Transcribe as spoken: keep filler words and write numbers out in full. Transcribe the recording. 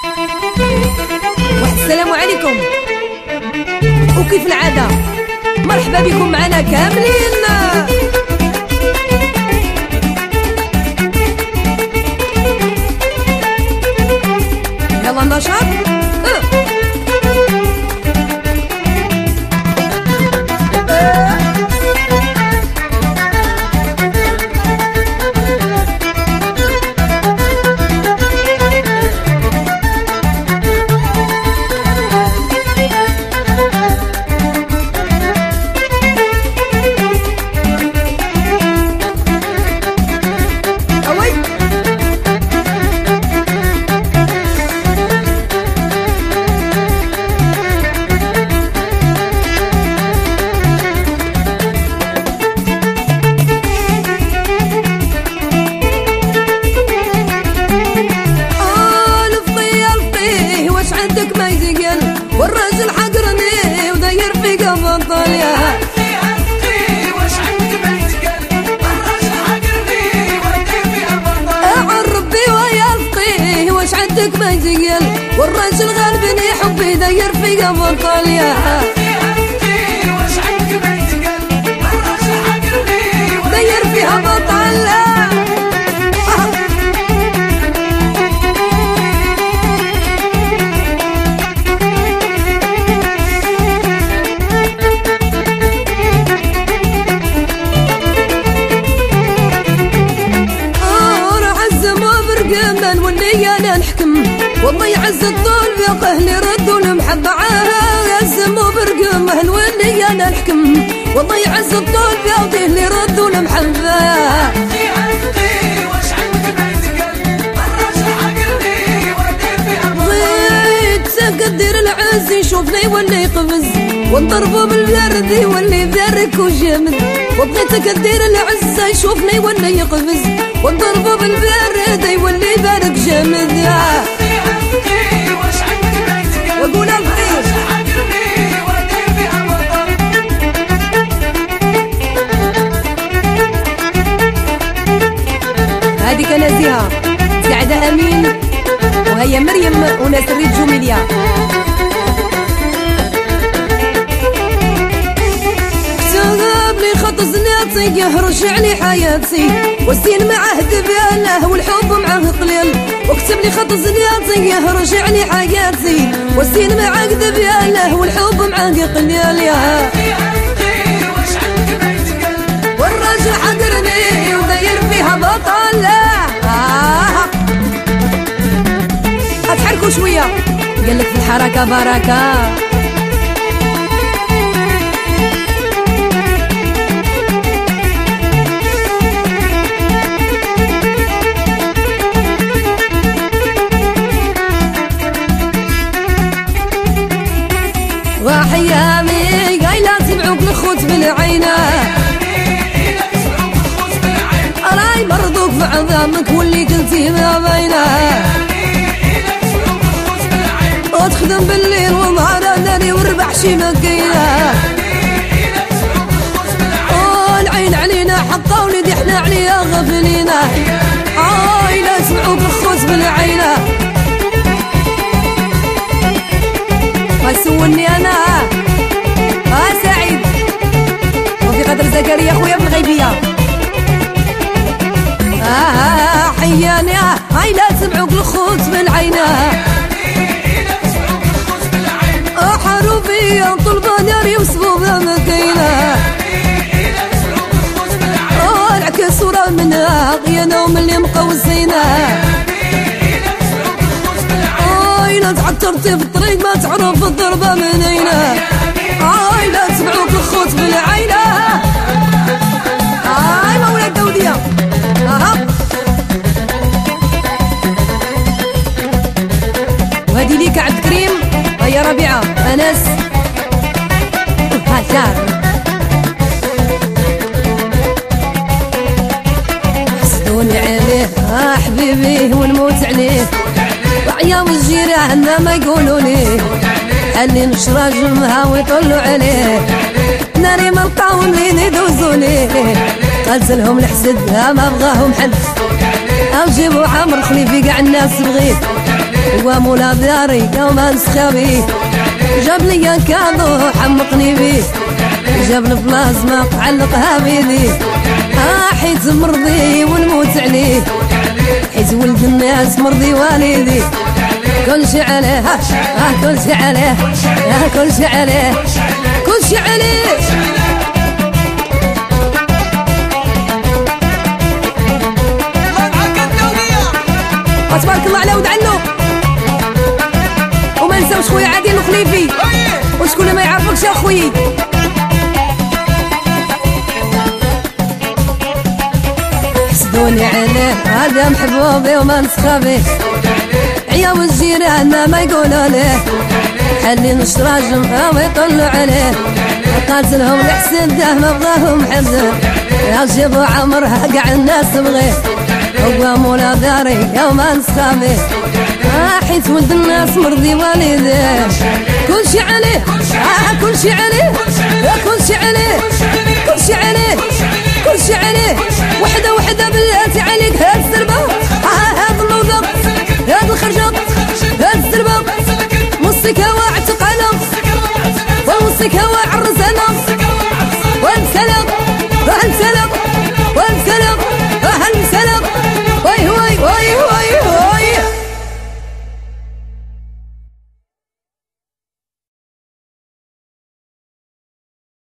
السلام عليكم، وكيف العادة مرحبا بكم معنا كاملين. يلا نشاط. والراجل حقرني وداير في قبل طاليا واش عندك ما يتقال. والراجل حقرني وداير في قبل طاليا ربي ويا الفقيه واش عندك ما يتقال. والراجل غالبني حبي داير في قبل طاليا واش عندك ما يتقال. والراجل حقرني وداير في قبل طاليا. واللي انا نحكم والله يعز الطول في اهلي ردوا المحبه عاها يزم وبرقم اهل واللي انا نحكم والله يعز الطول في اهلي ردوا المحبه. واش عندك ما يتقال. الراجل حقرني ودير في ابواب تقدر العز يشوفني واللي يقفز ونضربه بالبرد واللي ذرك وجامد. وبغيتك تدير العزة يشوفني واللي يقفز ونضربه بالبرد واللي بارك جامد. واش عندك ما يتقال. وقول الخير حقرني ودير في ابواب. هذيك نازيها قاعدة امين وهي مريم ونسرين جميليا. خط زناطي يهرش علي حياتي والسين معاه دباله والحب معاه قليل. وكتب لي خط زناطي يهرش علي حياتي والسين معاه دباله والحب معاه قليل. يا واش عندك ما يتقال. والراجل حقرني وداير فيها بطله. اتحركوا شويه قالك في الحركه بركه. وحيامي قايلة سمعوك الخوت بالعينة راي مرضوك في عظامك واللي قلتي ما بينه. وتخدم بالليل ونهار ناري وربح شي مكينة. والعين علينا حقا وليدي احنا عليها غفلينا. عايلة سمعوك الخوت بالعينة. سولني انا اه سعيد وفي قدر زكريا خويا بن غيبيه. اه حياني اه هاي لا سمعوك الخوت بالعينه. اه حروفيا طلبه ناري وصبوبه مكينه. اه العكس صوره منها غيانه وملي مقوسينه. عايلة تعترتي في الطريق ما تعرف الضربة منينة. عايلة تبعوك الخوت بالعينة. هاي مولاي الدولية. اها وهذه ليك عبد الكريم هيا ربيعة أنس هاشار. حسدوني عليه اه حبيبي ونموت عليه. وعيام الجيران ما يقولوا لي حلي نشرى جمها ويطلوا عليه. ناري ما لقاهم لين يدوزوا ليه. قالت لهم الحسد ما بغاهم حد او جيبوا عمر خليفي كاع الناس بغيت هو مولا داري يوم انسخابي جاب لي كادو حمقني بيه جاب البلازما علقها بيدي اه حيت مرضي والموت عليه حيت ولد الناس مرضي والدي كل شي عليه اه كل شي عليه اه كل شي عليه كل شي عليه تبارك الله على ولد علو وما نساوش خويا عادل الخليفي وشكون ما يعرفكش يا خويا حسدوني عليه هذا محبوبي وما نسخابي عياو الجيران ما يقولوا ليه حلي نشراجم ويطلوا عليه قالت لهم الحسن ده ما بغاهم حزن يا جيبوا عمرها قاع الناس تبغيه هو مولا داري يوم انسخابي آه حيت ولد الناس مرضي والديه كل شي عليه آه كل شي عليه آه كل شي عليه كل شي عليه كل شي عليه وحده وحده بلاتي عليك هاد الزربه آه هاد الموضه هاد الخرجه هاد الزربه موسيقى واعتقاله والموسيقى